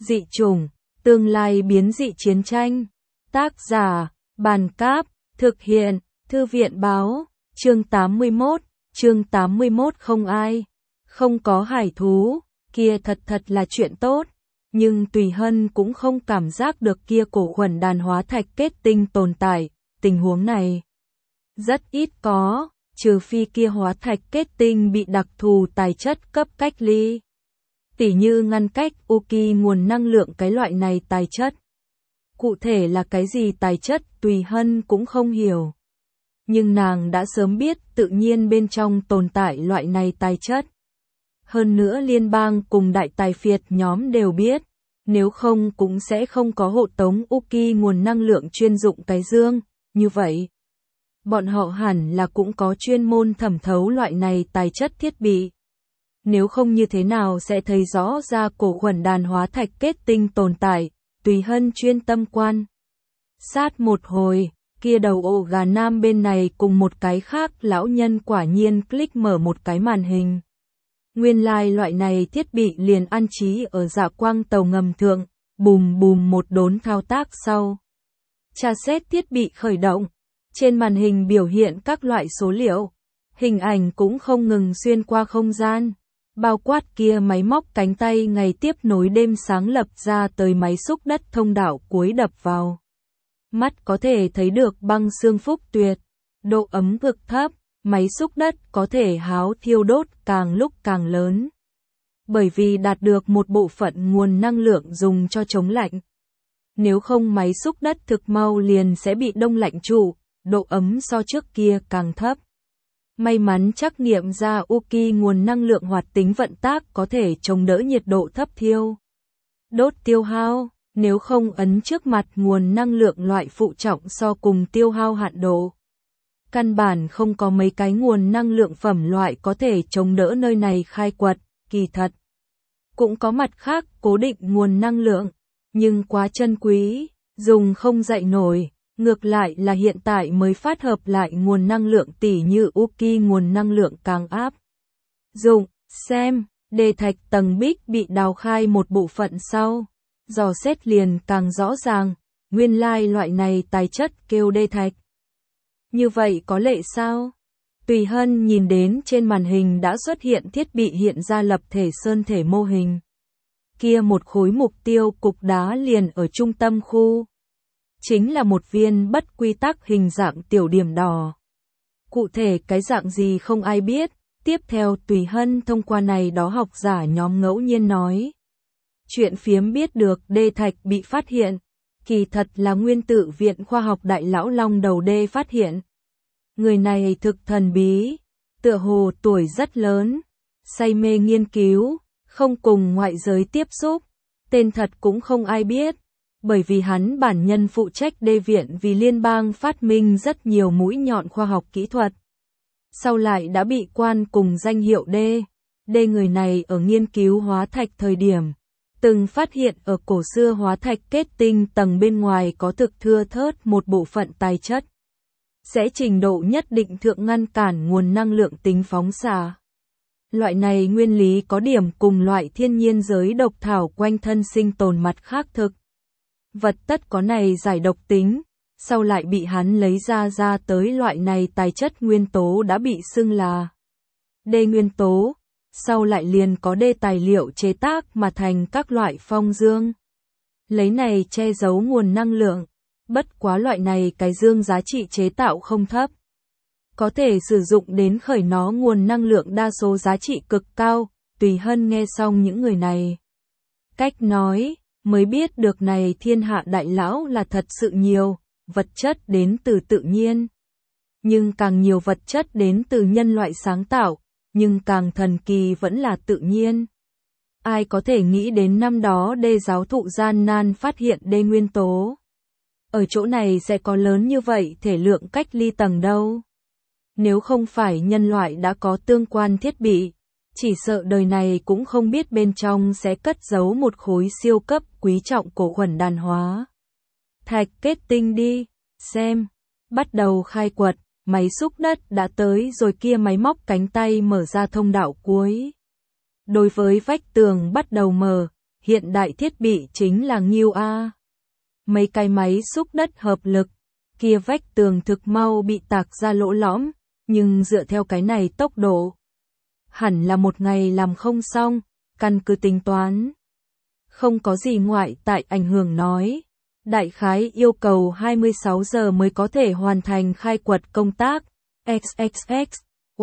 Dị chủng, tương lai biến dị chiến tranh. Tác giả, Bàn Cáp, thực hiện, Thư viện Báo, chương 81, không có hải thú, kia thật là chuyện tốt, nhưng Tùy Hân cũng không cảm giác được kia cổ khuẩn đàn hóa thạch kết tinh tồn tại, tình huống này rất ít có, trừ phi kia hóa thạch kết tinh bị đặc thù tài chất cấp cách ly. Tỉ như ngăn cách Uki nguồn năng lượng cái loại này tài chất. Cụ thể là cái gì tài chất Tùy Hân cũng không hiểu. Nhưng nàng đã sớm biết tự nhiên bên trong tồn tại loại này tài chất. Hơn nữa liên bang cùng đại tài phiệt nhóm đều biết, nếu không cũng sẽ không có hộ tống Uki nguồn năng lượng chuyên dụng cái dương, như vậy. Bọn họ hẳn là cũng có chuyên môn thẩm thấu loại này tài chất thiết bị. Nếu không như thế nào sẽ thấy rõ ra cổ khuẩn đàn hóa thạch kết tinh tồn tại, Tùy Hân chuyên tâm quan. Sát một hồi, kia đầu ổ gà nam bên này cùng một cái khác lão nhân quả nhiên click mở một cái màn hình. Nguyên lai loại này thiết bị liền an trí ở dạ quang tàu ngầm thượng, bùm bùm một đốn thao tác sau. Tra xét thiết bị khởi động, trên màn hình biểu hiện các loại số liệu, hình ảnh cũng không ngừng xuyên qua không gian. Bao quát kia máy móc cánh tay ngày tiếp nối đêm sáng lập ra tới máy xúc đất thông đạo cuối đập vào. Mắt có thể thấy được băng xương phúc tuyệt, độ ấm cực thấp, máy xúc đất có thể háo thiêu đốt càng lúc càng lớn. Bởi vì đạt được một bộ phận nguồn năng lượng dùng cho chống lạnh. Nếu không máy xúc đất thực mau liền sẽ bị đông lạnh trụ, độ ấm so trước kia càng thấp. May mắn trắc nghiệm ra Uki nguồn năng lượng hoạt tính vận tác có thể chống đỡ nhiệt độ thấp thiêu. Đốt tiêu hao, nếu không ấn trước mặt nguồn năng lượng loại phụ trọng so cùng tiêu hao hạn độ. Căn bản không có mấy cái nguồn năng lượng phẩm loại có thể chống đỡ nơi này khai quật, kỳ thật. Cũng có mặt khác cố định nguồn năng lượng, nhưng quá chân quý, dùng không dậy nổi. Ngược lại là hiện tại mới phát hợp lại nguồn năng lượng tỉ như Uki nguồn năng lượng càng áp dụng, xem, đề thạch tầng bích bị đào khai một bộ phận sau, dò xét liền càng rõ ràng, nguyên lai loại này tài chất kêu đề thạch. Như vậy có lệ sao? Tùy Hân nhìn đến trên màn hình đã xuất hiện thiết bị hiện ra lập thể sơn thể mô hình. Kia một khối mục tiêu cục đá liền ở trung tâm khu. Chính là một viên bất quy tắc hình dạng tiểu điểm đỏ. Cụ thể cái dạng gì không ai biết, tiếp theo Tùy Hân thông qua này đó học giả nhóm ngẫu nhiên nói. Chuyện phiếm biết được đê thạch bị phát hiện, kỳ thật là nguyên tử viện khoa học đại lão long đầu đê phát hiện. Người này thực thần bí, tựa hồ tuổi rất lớn, say mê nghiên cứu, không cùng ngoại giới tiếp xúc, tên thật cũng không ai biết. Bởi vì hắn bản nhân phụ trách đê viện vì liên bang phát minh rất nhiều mũi nhọn khoa học kỹ thuật. Sau lại đã bị quan cùng danh hiệu đê. Đê người này ở nghiên cứu hóa thạch thời điểm, từng phát hiện ở cổ xưa hóa thạch kết tinh tầng bên ngoài có thực thưa thớt một bộ phận tài chất. Sẽ trình độ nhất định thượng ngăn cản nguồn năng lượng tính phóng xạ. Loại này nguyên lý có điểm cùng loại thiên nhiên giới độc thảo quanh thân sinh tồn mặt khác thực. Vật tất có này giải độc tính, sau lại bị hắn lấy ra tới loại này tài chất nguyên tố đã bị xưng là đê nguyên tố, sau lại liền có đê tài liệu chế tác mà thành các loại phong dương. Lấy này che giấu nguồn năng lượng, bất quá loại này cái dương giá trị chế tạo không thấp. Có thể sử dụng đến khởi nó nguồn năng lượng đa số giá trị cực cao, Tùy Hân nghe xong những người này. Cách nói, mới biết được này thiên hạ đại lão là thật sự nhiều, vật chất đến từ tự nhiên. Nhưng càng nhiều vật chất đến từ nhân loại sáng tạo, nhưng càng thần kỳ vẫn là tự nhiên. Ai có thể nghĩ đến năm đó đê giáo thụ gian nan phát hiện đê nguyên tố. Ở chỗ này sẽ có lớn như vậy thể lượng cách ly tầng đâu. Nếu không phải nhân loại đã có tương quan thiết bị, chỉ sợ đời này cũng không biết bên trong sẽ cất giấu một khối siêu cấp quý trọng cổ khuẩn đàn hóa. Thạch kết tinh đi, xem, bắt đầu khai quật, máy xúc đất đã tới rồi kia máy móc cánh tay mở ra thông đạo cuối. Đối với vách tường bắt đầu mở, hiện đại thiết bị chính là nghiêu a. Mấy cái máy xúc đất hợp lực, kia vách tường thực mau bị tạc ra lỗ lõm, nhưng dựa theo cái này tốc độ, hẳn là một ngày làm không xong, căn cứ tính toán. Không có gì ngoại tại ảnh hưởng nói. Đại khái yêu cầu 26 giờ mới có thể hoàn thành khai quật công tác. XXX,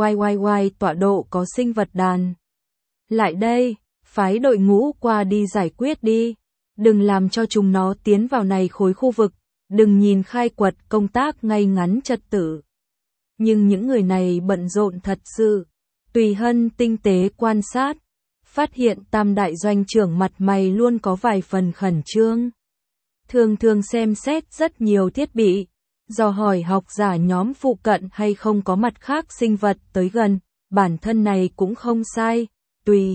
YYY tọa độ có sinh vật đàn. Lại đây, phái đội ngũ qua đi giải quyết đi. Đừng làm cho chúng nó tiến vào này khối khu vực. Đừng nhìn khai quật công tác ngay ngắn trật tự. Nhưng những người này bận rộn thật sự. Tùy Hân tinh tế quan sát, phát hiện Tam đại doanh trưởng mặt mày luôn có vài phần khẩn trương. Thường thường xem xét rất nhiều thiết bị, dò hỏi học giả nhóm phụ cận hay không có mặt khác sinh vật tới gần, bản thân này cũng không sai, Tùy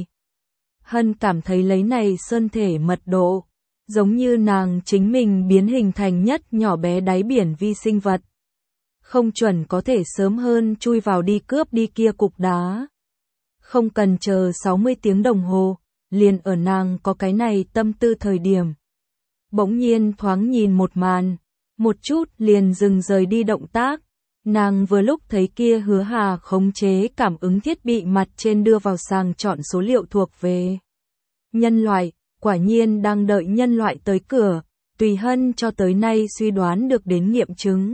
Hân cảm thấy lấy này sơn thể mật độ, giống như nàng chính mình biến hình thành nhất nhỏ bé đáy biển vi sinh vật. Không chuẩn có thể sớm hơn chui vào đi cướp đi kia cục đá. Không cần chờ 60 tiếng đồng hồ, liền ở nàng có cái này tâm tư thời điểm. Bỗng nhiên thoáng nhìn một màn, một chút liền dừng rời đi động tác. Nàng vừa lúc thấy kia Hứa Hà khống chế cảm ứng thiết bị mặt trên đưa vào sàng chọn số liệu thuộc về nhân loại, quả nhiên đang đợi nhân loại tới cửa, Tùy Hân cho tới nay suy đoán được đến nghiệm chứng.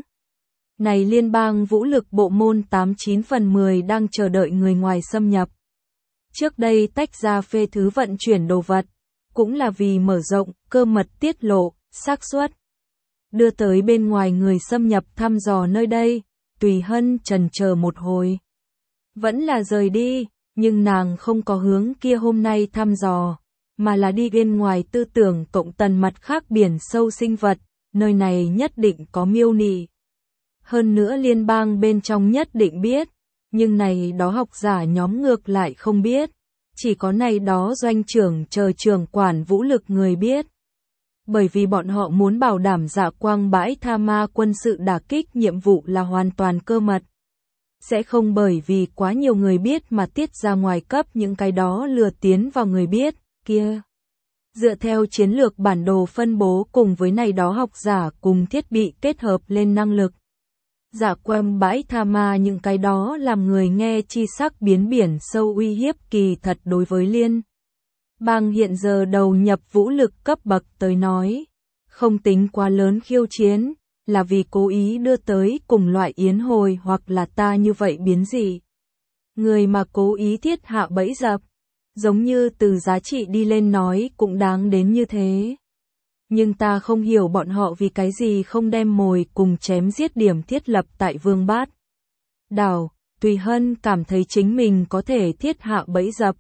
Này liên bang vũ lực bộ môn 89 phần 10 đang chờ đợi người ngoài xâm nhập. Trước đây tách ra phê thứ vận chuyển đồ vật, cũng là vì mở rộng, cơ mật tiết lộ, xác suất. Đưa tới bên ngoài người xâm nhập thăm dò nơi đây, Tùy Hân chần chờ một hồi. Vẫn là rời đi, nhưng nàng không có hướng kia hôm nay thăm dò, mà là đi bên ngoài tư tưởng cộng tần mặt khác biển sâu sinh vật, nơi này nhất định có miêu nị. Hơn nữa liên bang bên trong nhất định biết, nhưng này đó học giả nhóm ngược lại không biết, chỉ có này đó doanh trưởng chờ trưởng quản vũ lực người biết. Bởi vì bọn họ muốn bảo đảm Dạ Quang bãi tha ma quân sự đả kích nhiệm vụ là hoàn toàn cơ mật. Sẽ không bởi vì quá nhiều người biết mà tiết ra ngoài cấp những cái đó lừa tiến vào người biết, kia. Dựa theo chiến lược bản đồ phân bố cùng với này đó học giả cùng thiết bị kết hợp lên năng lực. Dạ Quang bãi tha ma những cái đó làm người nghe chi sắc biến biển sâu uy hiếp kỳ thật đối với liên bang hiện giờ đầu nhập vũ lực cấp bậc tới nói, không tính quá lớn khiêu chiến, là vì cố ý đưa tới cùng loại yến hồi hoặc là ta như vậy biến dị. Người mà cố ý thiết hạ bẫy dập, giống như từ giá trị đi lên nói cũng đáng đến như thế. Nhưng ta không hiểu bọn họ vì cái gì không đem mồi cùng chém giết điểm thiết lập tại Vương Bát Đảo. Tùy Hân cảm thấy chính mình có thể thiết hạ bẫy dập.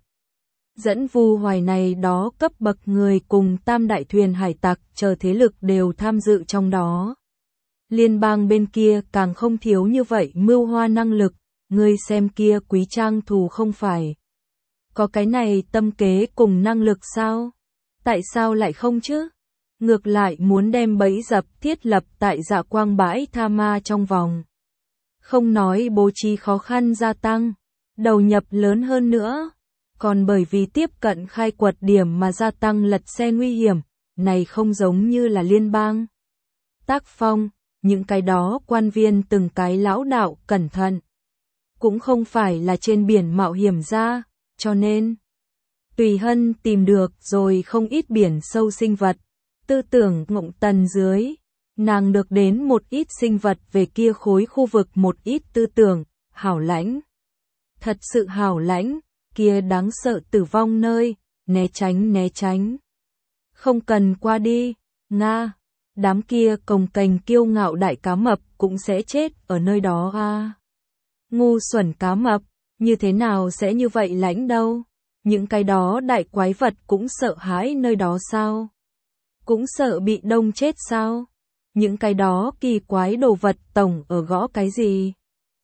Dẫn Vu Hoài này đó cấp bậc người cùng Tam đại thuyền hải tặc chờ thế lực đều tham dự trong đó. Liên bang bên kia càng không thiếu như vậy mưu hoa năng lực, người xem kia Quý Trang thù không phải. Có cái này tâm kế cùng năng lực sao? Tại sao lại không chứ? Ngược lại muốn đem bẫy dập thiết lập tại Dạ Quang bãi tha ma trong vòng. Không nói bố trí khó khăn gia tăng, đầu nhập lớn hơn nữa, còn bởi vì tiếp cận khai quật điểm mà gia tăng lật xe nguy hiểm, này không giống như là liên bang. Tác phong, những cái đó quan viên từng cái lão đạo cẩn thận, cũng không phải là trên biển mạo hiểm ra, cho nên Tùy Hân tìm được rồi không ít biển sâu sinh vật. Tư tưởng ngộng tần dưới, nàng được đến một ít sinh vật về kia khối khu vực một ít tư tưởng, hảo lãnh. Thật sự hảo lãnh, kia đáng sợ tử vong nơi, né tránh. Không cần qua đi, Nga, đám kia cồng kềnh kiêu ngạo đại cá mập cũng sẽ chết ở nơi đó a. Ngu xuẩn cá mập, như thế nào sẽ như vậy lãnh đâu, những cái đó đại quái vật cũng sợ hãi nơi đó sao? Cũng sợ bị đông chết sao? Những cái đó kỳ quái đồ vật tổng ở gõ cái gì?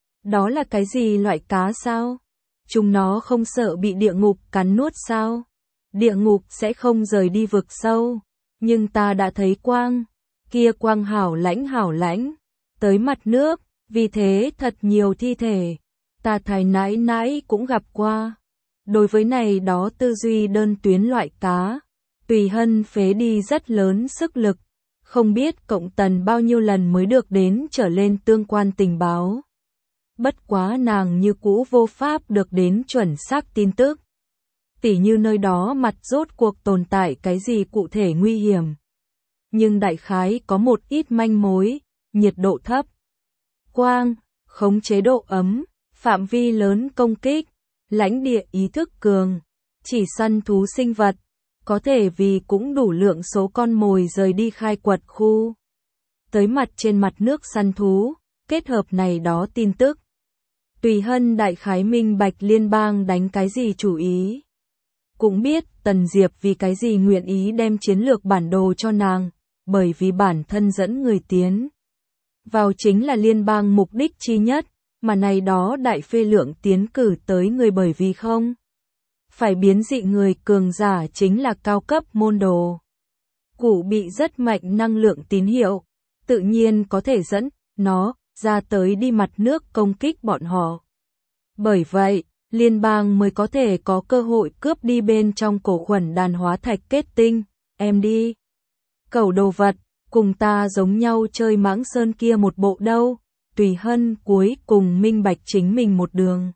Đó là cái gì loại cá sao? Chúng nó không sợ bị địa ngục cắn nuốt sao? Địa ngục sẽ không rời đi vực sâu. Nhưng ta đã thấy quang. Kia quang hảo lãnh. Tới mặt nước. Vì thế thật nhiều thi thể. Ta thái nãi cũng gặp qua. Đối với này đó tư duy đơn tuyến loại cá. Tùy Hân phế đi rất lớn sức lực, không biết cộng tần bao nhiêu lần mới được đến trở lên tương quan tình báo. Bất quá nàng như cũ vô pháp được đến chuẩn xác tin tức. Tỉ như nơi đó mặt rốt cuộc tồn tại cái gì cụ thể nguy hiểm. Nhưng đại khái có một ít manh mối, nhiệt độ thấp, quang, khống chế độ ấm, phạm vi lớn công kích, lãnh địa ý thức cường, chỉ săn thú sinh vật, có thể vì cũng đủ lượng số con mồi rời đi khai quật khu. Tới mặt trên mặt nước săn thú, kết hợp này đó tin tức. Tùy Hân đại khái minh bạch liên bang đánh cái gì chủ ý. Cũng biết Tần Diệp vì cái gì nguyện ý đem chiến lược bản đồ cho nàng, bởi vì bản thân dẫn người tiến vào chính là liên bang mục đích chi nhất, mà này đó đại phê lượng tiến cử tới người bởi vì không phải biến dị người cường giả chính là cao cấp môn đồ. Cụ bị rất mạnh năng lượng tín hiệu, tự nhiên có thể dẫn nó ra tới đi mặt nước công kích bọn họ. Bởi vậy, liên bang mới có thể có cơ hội cướp đi bên trong cổ khuẩn đàn hóa thạch kết tinh, em đi. Cẩu đồ vật, cùng ta giống nhau chơi mãng sơn kia một bộ đâu. Tùy Hân cuối cùng minh bạch chính mình một đường.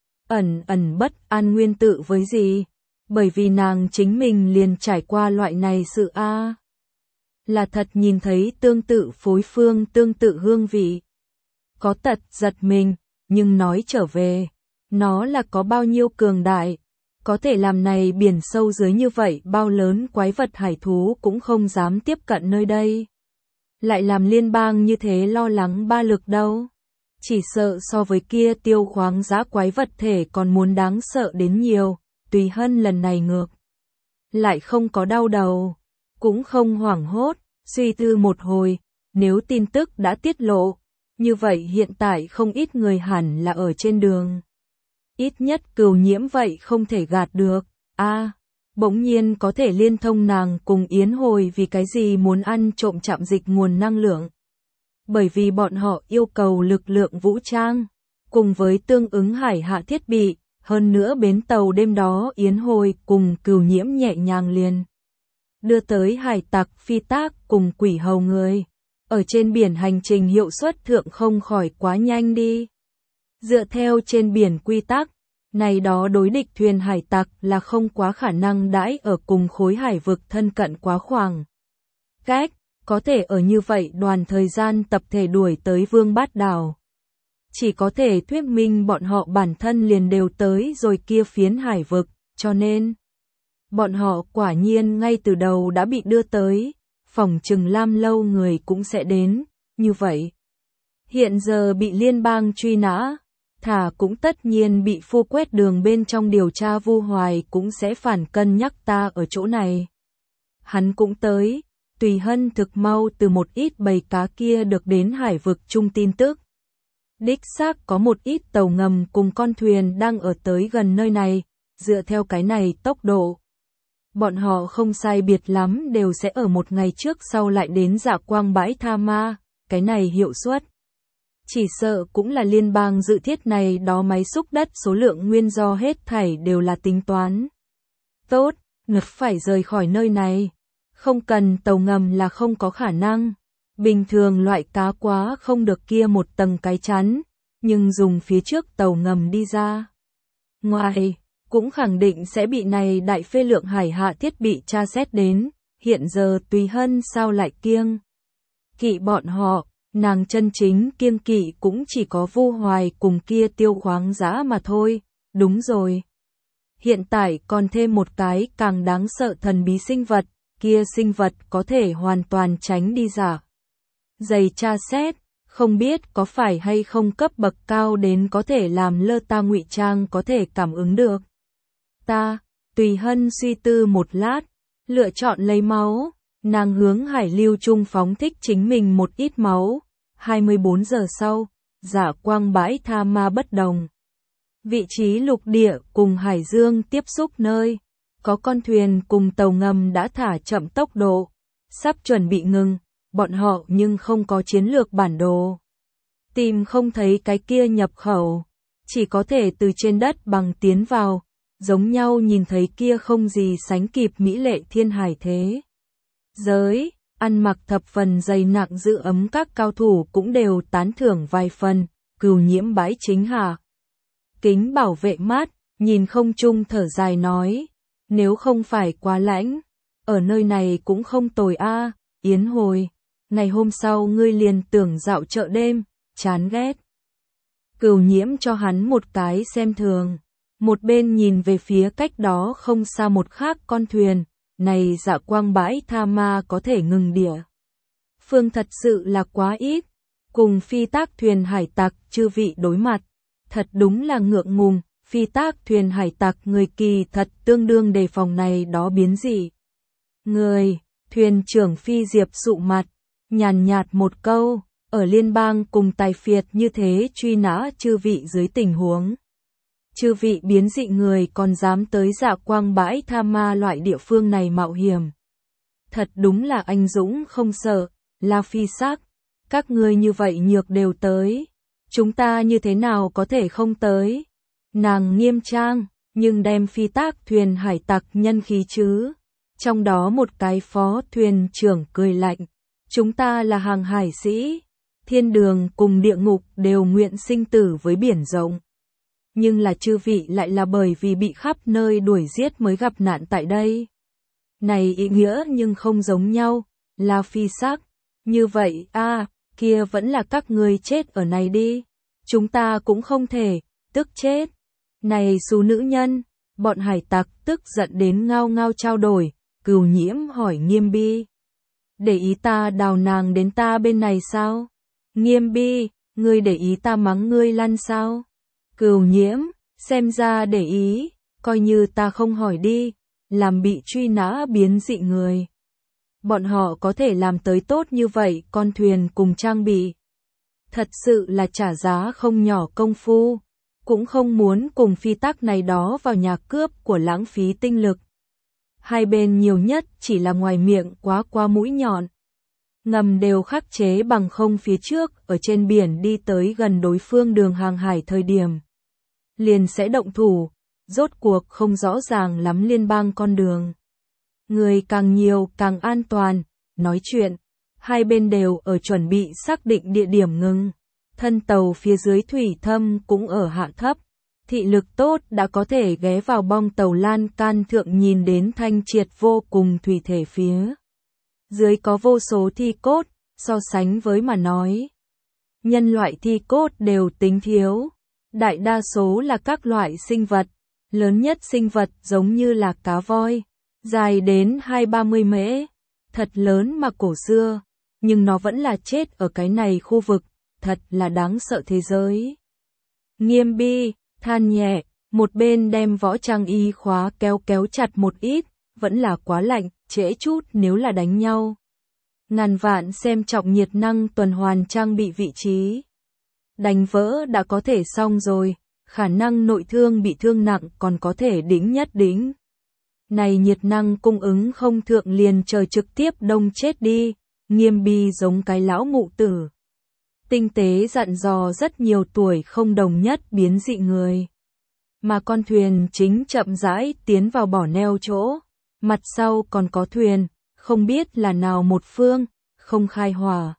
Ẩn bất an nguyên tự với gì? Bởi vì nàng chính mình liền trải qua loại này sự a. Là thật nhìn thấy tương tự phối phương tương tự hương vị. Có tật giật mình, nhưng nói trở về, nó là có bao nhiêu cường đại. Có thể làm này biển sâu dưới như vậy bao lớn quái vật hải thú cũng không dám tiếp cận nơi đây. Lại làm liên bang như thế lo lắng ba lực đâu. Chỉ sợ so với kia tiêu khoáng giá quái vật thể còn muốn đáng sợ đến nhiều. Tùy Hân lần này ngược lại không có đau đầu, cũng không hoảng hốt, suy tư một hồi, nếu tin tức đã tiết lộ, như vậy hiện tại không ít người hẳn là ở trên đường. Ít nhất Cửu Nhiễm vậy không thể gạt được. Bỗng nhiên có thể liên thông nàng cùng Yến Hồi vì cái gì muốn ăn trộm trạm dịch nguồn năng lượng. Bởi vì bọn họ yêu cầu lực lượng vũ trang, cùng với tương ứng hải hạ thiết bị, hơn nữa bến tàu đêm đó Yến Hồi cùng Cửu Nhiễm nhẹ nhàng liền đưa tới hải tặc phi tác cùng quỷ hầu người. Ở trên biển hành trình hiệu suất thượng không khỏi quá nhanh đi. Dựa theo trên biển quy tắc, này đó đối địch thuyền hải tặc là không quá khả năng đãi ở cùng khối hải vực thân cận quá khoảng cách, có thể ở như vậy đoàn thời gian tập thể đuổi tới Vương Bát Đảo. Chỉ có thể thuyết minh bọn họ bản thân liền đều tới rồi kia phiến hải vực, cho nên bọn họ quả nhiên ngay từ đầu đã bị đưa tới, phỏng chừng Lam Lâu người cũng sẽ đến, như vậy. Hiện giờ bị liên bang truy nã, thả cũng tất nhiên bị phu quét đường bên trong điều tra Vu Hoài cũng sẽ phản cân nhắc ta ở chỗ này. Hắn cũng tới, Tùy Hân thực mau từ một ít bầy cá kia được đến hải vực chung tin tức. Đích xác có một ít tàu ngầm cùng con thuyền đang ở tới gần nơi này, dựa theo cái này tốc độ. Bọn họ không sai biệt lắm đều sẽ ở một ngày trước sau lại đến Dạ Quang bãi Tha Ma, cái này hiệu suất. Chỉ sợ cũng là liên bang dự thiết này đó máy xúc đất số lượng nguyên do hết thảy đều là tính toán. Tốt, ngực phải rời khỏi nơi này. Không cần tàu ngầm là không có khả năng. Bình thường loại cá quá không được kia một tầng cái chắn, nhưng dùng phía trước tàu ngầm đi ra. Ngoài, cũng khẳng định sẽ bị này đại phê lượng hải hạ thiết bị tra xét đến, hiện giờ Tùy Hân sao lại kiêng kỵ bọn họ, nàng chân chính kiêng kỵ cũng chỉ có Vu Hoài cùng kia tiêu khoáng giá mà thôi, đúng rồi. Hiện tại còn thêm một cái càng đáng sợ thần bí sinh vật, kia sinh vật có thể hoàn toàn tránh đi giả. Giày tra xét, không biết có phải hay không cấp bậc cao đến có thể làm lơ ta ngụy trang có thể cảm ứng được. Tùy Hân suy tư một lát, lựa chọn lấy máu, nàng hướng hải lưu trung phóng thích chính mình một ít máu. 24 giờ sau, Dạ Quang bãi Tha Ma bất đồng. Vị trí lục địa cùng hải dương tiếp xúc nơi, có con thuyền cùng tàu ngầm đã thả chậm tốc độ, sắp chuẩn bị ngừng, bọn họ nhưng không có chiến lược bản đồ. Tìm không thấy cái kia nhập khẩu, chỉ có thể từ trên đất bằng tiến vào, giống nhau nhìn thấy kia không gì sánh kịp mỹ lệ thiên hải thế giới, ăn mặc thập phần dày nặng giữ ấm các cao thủ cũng đều tán thưởng vài phần, Cửu Nhiễm bái chính hạ. Kính bảo vệ mát, nhìn không trung thở dài nói, nếu không phải quá lãnh, ở nơi này cũng không tồi a. Yến hồi, ngày hôm sau ngươi liền tưởng dạo chợ đêm, chán ghét. Cửu Nhiễm cho hắn một cái xem thường, một bên nhìn về phía cách đó không xa một khác con thuyền, này Dạ Quang bãi tha ma có thể ngừng địa. Phương thật sự là quá ít, cùng phi tác thuyền hải tặc chư vị đối mặt, thật đúng là ngượng ngùng, phi tác thuyền hải tặc người kỳ thật tương đương đề phòng này đó biến dị. Người, thuyền trưởng Phi Diệp sụ mặt, nhàn nhạt một câu, ở liên bang cùng tài phiệt như thế truy nã chư vị dưới tình huống. Chư vị biến dị người còn dám tới Dạ Quang bãi tha ma loại địa phương này mạo hiểm. Thật đúng là anh dũng không sợ, La Phi sắc, các ngươi như vậy nhược đều tới. Chúng ta như thế nào có thể không tới? Nàng nghiêm trang, nhưng đem phi tác thuyền hải tặc nhân khí chứ. Trong đó một cái phó thuyền trưởng cười lạnh. Chúng ta là hàng hải sĩ. Thiên đường cùng địa ngục đều nguyện sinh tử với biển rộng. Nhưng là chư vị lại là bởi vì bị khắp nơi đuổi giết mới gặp nạn tại đây. Này ý nghĩa nhưng không giống nhau, La Phi sắc. Như vậy kia vẫn là các ngươi chết ở này đi. Chúng ta cũng không thể, tức chết. Này xú nữ nhân, bọn hải tặc tức giận đến ngao ngao trao đổi, Cửu Nhiễm hỏi Nghiêm Bi. Để ý ta đào nàng đến ta bên này sao? Nghiêm Bi, ngươi để ý ta mắng ngươi lăn sao? Cửu Nhiễm, xem ra để ý, coi như ta không hỏi đi, làm bị truy nã biến dị người. Bọn họ có thể làm tới tốt như vậy, con thuyền cùng trang bị. Thật sự là trả giá không nhỏ công phu, cũng không muốn cùng phi tác này đó vào nhà cướp của lãng phí tinh lực. Hai bên nhiều nhất chỉ là ngoài miệng quá qua mũi nhọn. Ngầm đều khắc chế bằng không phía trước ở trên biển đi tới gần đối phương đường hàng hải thời điểm. Liền sẽ động thủ, rốt cuộc không rõ ràng lắm liên bang con đường. Người càng nhiều càng an toàn, nói chuyện, hai bên đều ở chuẩn bị xác định địa điểm ngừng. Thân tàu phía dưới thủy thâm cũng ở hạ thấp, thị lực tốt đã có thể ghé vào bong tàu lan can thượng nhìn đến thanh triệt vô cùng thủy thể phía. Dưới có vô số thi cốt, so sánh với mà nói. Nhân loại thi cốt đều tính thiếu, đại đa số là các loại sinh vật, lớn nhất sinh vật giống như là cá voi, dài đến 20-30 mễ, thật lớn mà cổ xưa, nhưng nó vẫn là chết ở cái này khu vực, thật là đáng sợ thế giới. Nghiêm Bi, than nhẹ, một bên đem võ trang y khóa kéo chặt một ít, vẫn là quá lạnh, trễ chút nếu là đánh nhau. Ngàn vạn xem trọng nhiệt năng tuần hoàn trang bị vị trí. Đánh vỡ đã có thể xong rồi, khả năng nội thương bị thương nặng còn có thể đỉnh nhất đỉnh. Này nhiệt năng cung ứng không thượng liền trời trực tiếp đông chết đi, Nghiêm Bi giống cái lão mụ tử. Tinh tế dặn dò rất nhiều tuổi không đồng nhất biến dị người. Mà con thuyền chính chậm rãi tiến vào bỏ neo chỗ, mặt sau còn có thuyền, không biết là nào một phương, không khai hỏa.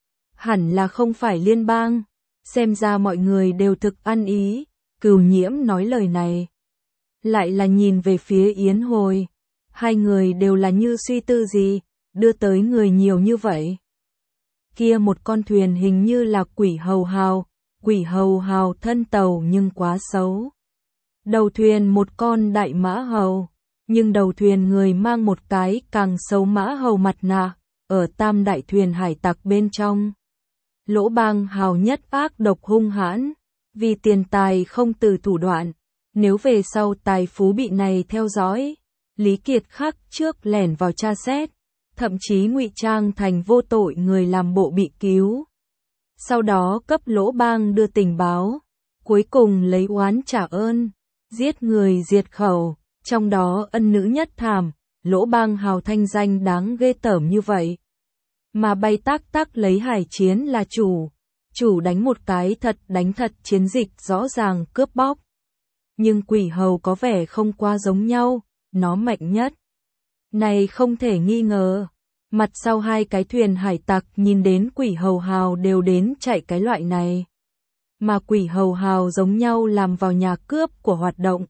Hẳn là không phải liên bang, xem ra mọi người đều thực ăn ý, Cửu Nhiễm nói lời này. Lại là nhìn về phía Yến Hồi, hai người đều là như suy tư gì, đưa tới người nhiều như vậy. Kia một con thuyền hình như là quỷ hầu hào thân tàu nhưng quá xấu. Đầu thuyền một con đại mã hầu, nhưng đầu thuyền người mang một cái càng xấu mã hầu mặt nạ, ở tam đại thuyền hải tặc bên trong. Lỗ Bang hào nhất ác độc hung hãn, vì tiền tài không từ thủ đoạn, nếu về sau tài phú bị này theo dõi, Lý Kiệt khắc trước lẻn vào tra xét, thậm chí ngụy trang thành vô tội người làm bộ bị cứu. Sau đó cấp Lỗ Bang đưa tình báo, cuối cùng lấy oán trả ơn, giết người diệt khẩu, trong đó ân nữ nhất thảm, Lỗ Bang hào thanh danh đáng ghê tởm như vậy. Mà bay tác lấy hải chiến là chủ đánh một cái thật đánh thật chiến dịch rõ ràng cướp bóc. nhưng quỷ hầu có vẻ không quá giống nhau, nó mạnh nhất. Này không thể nghi ngờ. Mặt sau hai cái thuyền hải tặc nhìn đến quỷ hầu hào đều đến chạy cái loại này. Mà quỷ hầu hào giống nhau làm vào nhà cướp của hoạt động.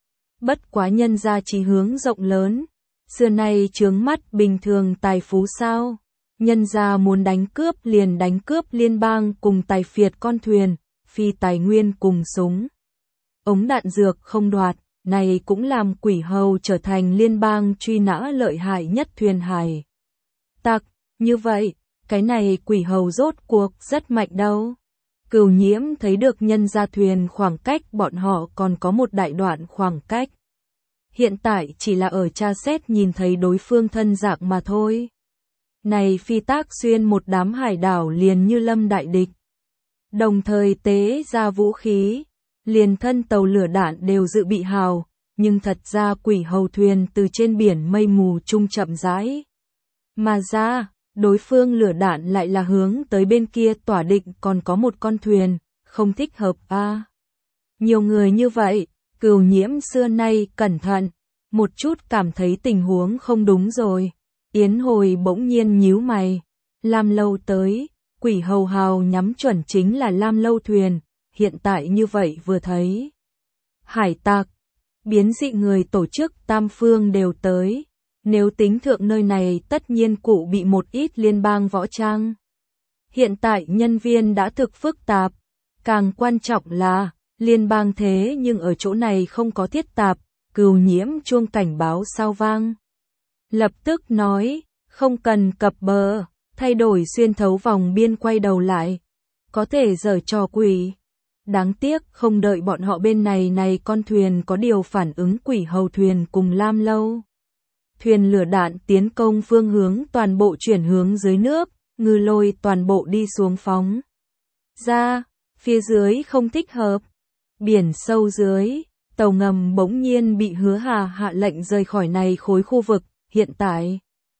Bất quá nhân ra chí hướng rộng lớn, xưa nay chướng mắt bình thường tài phú sao. Nhân ra muốn đánh cướp liền đánh cướp liên bang cùng tài phiệt con thuyền, phi tài nguyên cùng súng. Ống đạn dược không đoạt, này cũng làm quỷ hầu trở thành liên bang truy nã lợi hại nhất thuyền hải tặc. Như vậy, cái này quỷ hầu rốt cuộc rất mạnh đâu. Cửu Nhiễm thấy được nhân ra thuyền khoảng cách bọn họ còn có một đại đoạn khoảng cách. Hiện tại chỉ là ở tra xét nhìn thấy đối phương thân dạng mà thôi. Này phi tác xuyên một đám hải đảo liền như lâm đại địch. Đồng thời tế ra vũ khí, liền thân tàu lửa đạn đều dự bị hào, nhưng thật ra quỷ hầu thuyền từ trên biển mây mù trung chậm rãi. Mà ra, đối phương lửa đạn lại là hướng tới bên kia tỏa định còn có một con thuyền, không thích hợp a. Nhiều người như vậy, Cửu Nhiễm xưa nay cẩn thận, một chút cảm thấy tình huống không đúng rồi. Yến Hồi bỗng nhiên nhíu mày, Lam Lâu tới, quỷ hầu hào nhắm chuẩn chính là Lam Lâu thuyền, hiện tại như vậy vừa thấy. Hải tặc, biến dị người tổ chức tam phương đều tới, nếu tính thượng nơi này tất nhiên cụ bị một ít liên bang võ trang. Hiện tại nhân viên đã thực phức tạp, càng quan trọng là, liên bang thế nhưng ở chỗ này không có thiết tạp, Cửu Nhiễm chuông cảnh báo sao vang. Lập tức nói, không cần cập bờ, thay đổi xuyên thấu vòng biên quay đầu lại. Có thể giở trò quỷ. Đáng tiếc không đợi bọn họ bên này con thuyền có điều phản ứng quỷ hầu thuyền cùng Lam Lâu. Thuyền lửa đạn tiến công phương hướng toàn bộ chuyển hướng dưới nước, ngư lôi toàn bộ đi xuống phóng. Ra, phía dưới không thích hợp. Biển sâu dưới, tàu ngầm bỗng nhiên bị Hứa Hà hạ lệnh rời khỏi này khối khu vực. Hiện tại,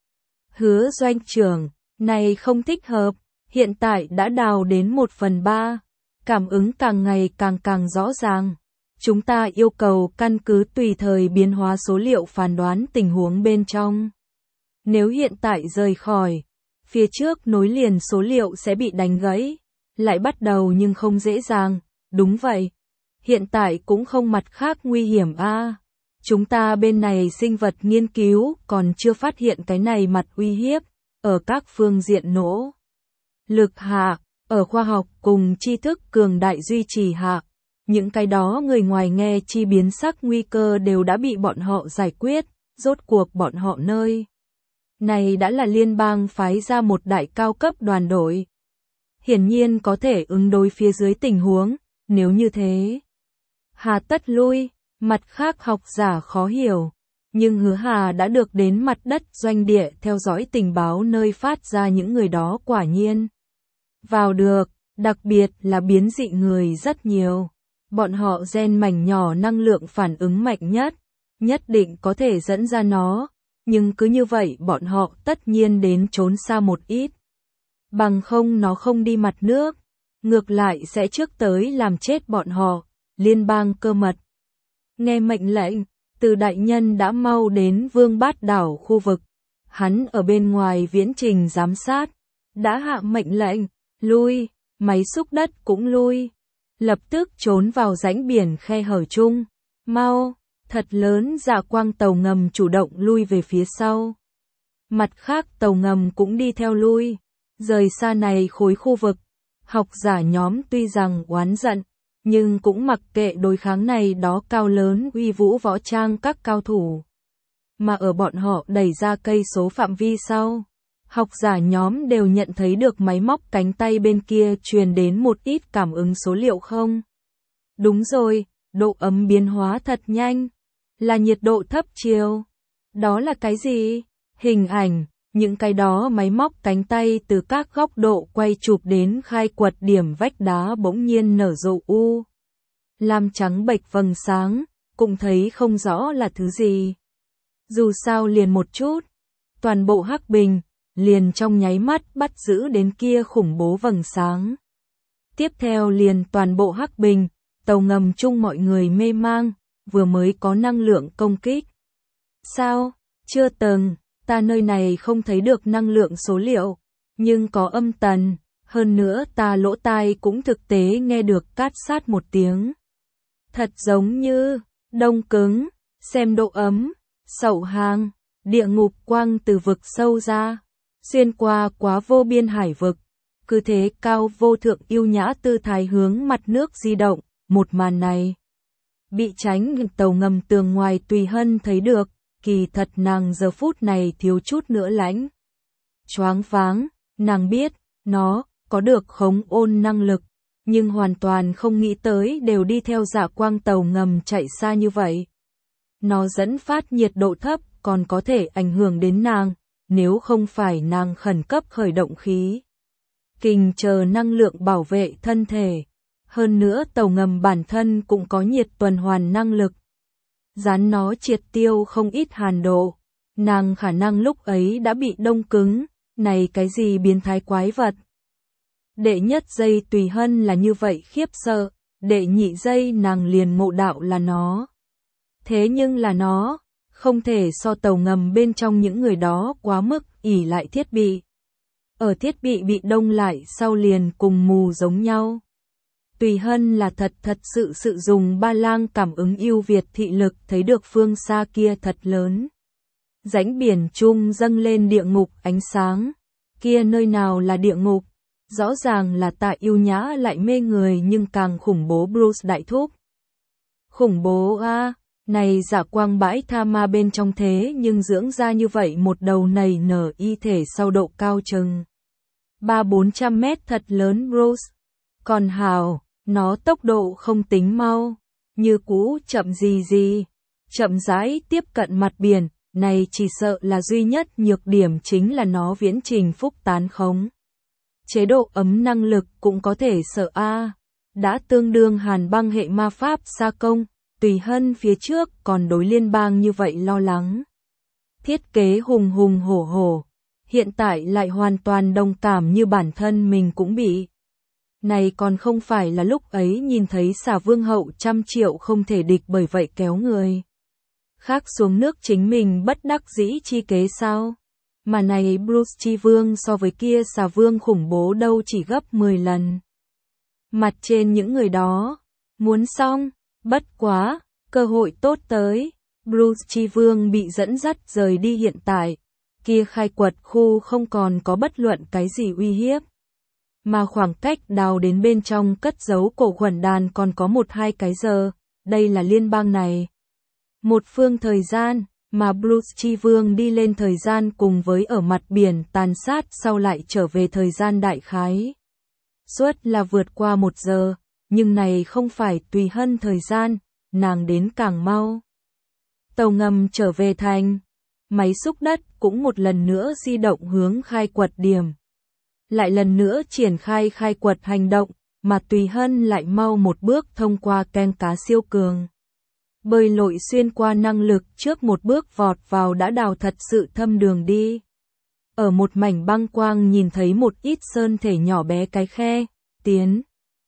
Hứa doanh trưởng, này không thích hợp, hiện tại đã đào đến 1/3, cảm ứng càng ngày càng rõ ràng. Chúng ta yêu cầu căn cứ tùy thời biến hóa số liệu phán đoán tình huống bên trong. Nếu hiện tại rời khỏi, phía trước nối liền số liệu sẽ bị đánh gãy, lại bắt đầu nhưng không dễ dàng, đúng vậy. Hiện tại cũng không mặt khác nguy hiểm a. Chúng ta bên này sinh vật nghiên cứu còn chưa phát hiện cái này mặt uy hiếp, ở các phương diện nỗ lực hạ, ở khoa học cùng tri thức cường đại duy trì hạ, những cái đó người ngoài nghe chi biến sắc nguy cơ đều đã bị bọn họ giải quyết, rốt cuộc bọn họ nơi này đã là liên bang phái ra một đại cao cấp đoàn đội. Hiển nhiên có thể ứng đối phía dưới tình huống, nếu như thế. Hà tất lui. Mặt khác học giả khó hiểu, nhưng Hứa Hà đã được đến mặt đất doanh địa theo dõi tình báo nơi phát ra những người đó quả nhiên vào được, đặc biệt là biến dị người rất nhiều. Bọn họ gen mảnh nhỏ năng lượng phản ứng mạnh nhất định có thể dẫn ra nó, nhưng cứ như vậy bọn họ tất nhiên đến trốn xa một ít. Bằng không nó không đi mặt nước, ngược lại sẽ trước tới làm chết bọn họ, liên bang cơ mật. Nghe mệnh lệnh, từ đại nhân đã mau đến Vương Bát Đảo khu vực. Hắn ở bên ngoài viễn trình giám sát, đã hạ mệnh lệnh, lui, máy xúc đất cũng lui. Lập tức trốn vào rãnh biển khe hở chung. Mau, thật lớn dạ quang tàu ngầm chủ động lui về phía sau. Mặt khác tàu ngầm cũng đi theo lui, rời xa này khối khu vực. Học giả nhóm tuy rằng oán giận, nhưng cũng mặc kệ đối kháng này đó cao lớn uy vũ võ trang các cao thủ. Mà ở bọn họ đẩy ra cây số phạm vi sau, học giả nhóm đều nhận thấy được máy móc cánh tay bên kia truyền đến một ít cảm ứng số liệu không? Đúng rồi, độ ấm biến hóa thật nhanh, là nhiệt độ thấp chiều. Đó là cái gì? Hình ảnh, những cái đó máy móc cánh tay từ các góc độ quay chụp đến khai quật điểm vách đá bỗng nhiên nở rộ u. Lam trắng bệch vầng sáng, cũng thấy không rõ là thứ gì. Dù sao liền một chút, toàn bộ hắc bình, liền trong nháy mắt bắt giữ đến kia khủng bố vầng sáng. Tiếp theo liền toàn bộ hắc bình, tàu ngầm chung mọi người mê mang, vừa mới có năng lượng công kích. Sao? Chưa từng, ta nơi này không thấy được năng lượng số liệu, nhưng có âm tần, hơn nữa ta lỗ tai cũng thực tế nghe được cát sát một tiếng. Thật giống như, đông cứng, xem độ ấm, sậu hàng, địa ngục quang từ vực sâu ra, xuyên qua quá vô biên hải vực, cứ thế cao vô thượng yêu nhã tư thái hướng mặt nước di động, một màn này. Bị tránh tàu ngầm tường ngoài Tùy Hân thấy được, kỳ thật nàng giờ phút này thiếu chút nữa lãnh. Choáng váng, nàng biết, nó có được khống ôn năng lực, nhưng hoàn toàn không nghĩ tới đều đi theo dạ quang tàu ngầm chạy xa như vậy. Nó dẫn phát nhiệt độ thấp, còn có thể ảnh hưởng đến nàng, nếu không phải nàng khẩn cấp khởi động khí kình chờ năng lượng bảo vệ thân thể. Hơn nữa tàu ngầm bản thân cũng có nhiệt tuần hoàn năng lực. Dán nó triệt tiêu không ít hàn độ. Nàng khả năng lúc ấy đã bị đông cứng, này cái gì biến thái quái vật. Đệ nhất giây Tùy Hân là như vậy khiếp sợ, đệ nhị giây nàng liền ngộ đạo là nó. Thế nhưng là nó, không thể so tàu ngầm bên trong những người đó quá mức ỷ lại thiết bị. Ở thiết bị đông lại sau liền cùng mù giống nhau. Tùy Hân là thật sự dùng ba lang cảm ứng ưu việt thị lực thấy được phương xa kia thật lớn. Rãnh biển chung dâng lên địa ngục ánh sáng. Kia nơi nào là địa ngục? Rõ ràng là Tạ yêu nhã lại mê người nhưng càng khủng bố Bruce đại thúc. Khủng bố a, này giả quang bãi tha ma bên trong thế nhưng dưỡng ra như vậy một đầu nảy nở y thể sau độ cao chừng 300-400 mét thật lớn Bruce. Còn hào, nó tốc độ không tính mau, như cũ chậm gì, chậm rãi tiếp cận mặt biển, này chỉ sợ là duy nhất nhược điểm chính là nó viễn trình phúc tán khống. Chế độ ấm năng lực cũng có thể sợ a, đã tương đương hàn băng hệ ma pháp xa công, Tùy Hân phía trước còn đối liên bang như vậy lo lắng. Thiết kế hùng hổ, hiện tại lại hoàn toàn đồng cảm như bản thân mình cũng bị. Này còn không phải là lúc ấy nhìn thấy xà vương hậu 100 triệu không thể địch bởi vậy kéo người khác xuống nước chính mình bất đắc dĩ chi kế sao? Mà này Bruce chi vương so với kia xà vương khủng bố đâu chỉ gấp 10 lần. Mặt trên những người đó, muốn xong, bất quá, cơ hội tốt tới, Bruce chi vương bị dẫn dắt rời đi hiện tại, kia khai quật khu không còn có bất luận cái gì uy hiếp. Mà khoảng cách đào đến bên trong cất giấu cổ khuẩn đàn còn có 1-2 cái giờ, đây là liên bang này. Một phương thời gian, mà Bruce chi vương đi lên thời gian cùng với ở mặt biển tàn sát sau lại trở về thời gian đại khái. Suốt là vượt qua 1 giờ, nhưng này không phải Tùy Hân thời gian, nàng đến càng mau. Tàu ngầm trở về thành, máy xúc đất cũng một lần nữa di động hướng khai quật điểm. Lại lần nữa triển khai khai quật hành động, mà Tùy Hân lại mau một bước thông qua keng cá siêu cường. Bơi lội xuyên qua năng lực trước một bước vọt vào đã đào thật sự thâm đường đi. Ở một mảnh băng quang nhìn thấy một ít sơn thể nhỏ bé cái khe, tiến.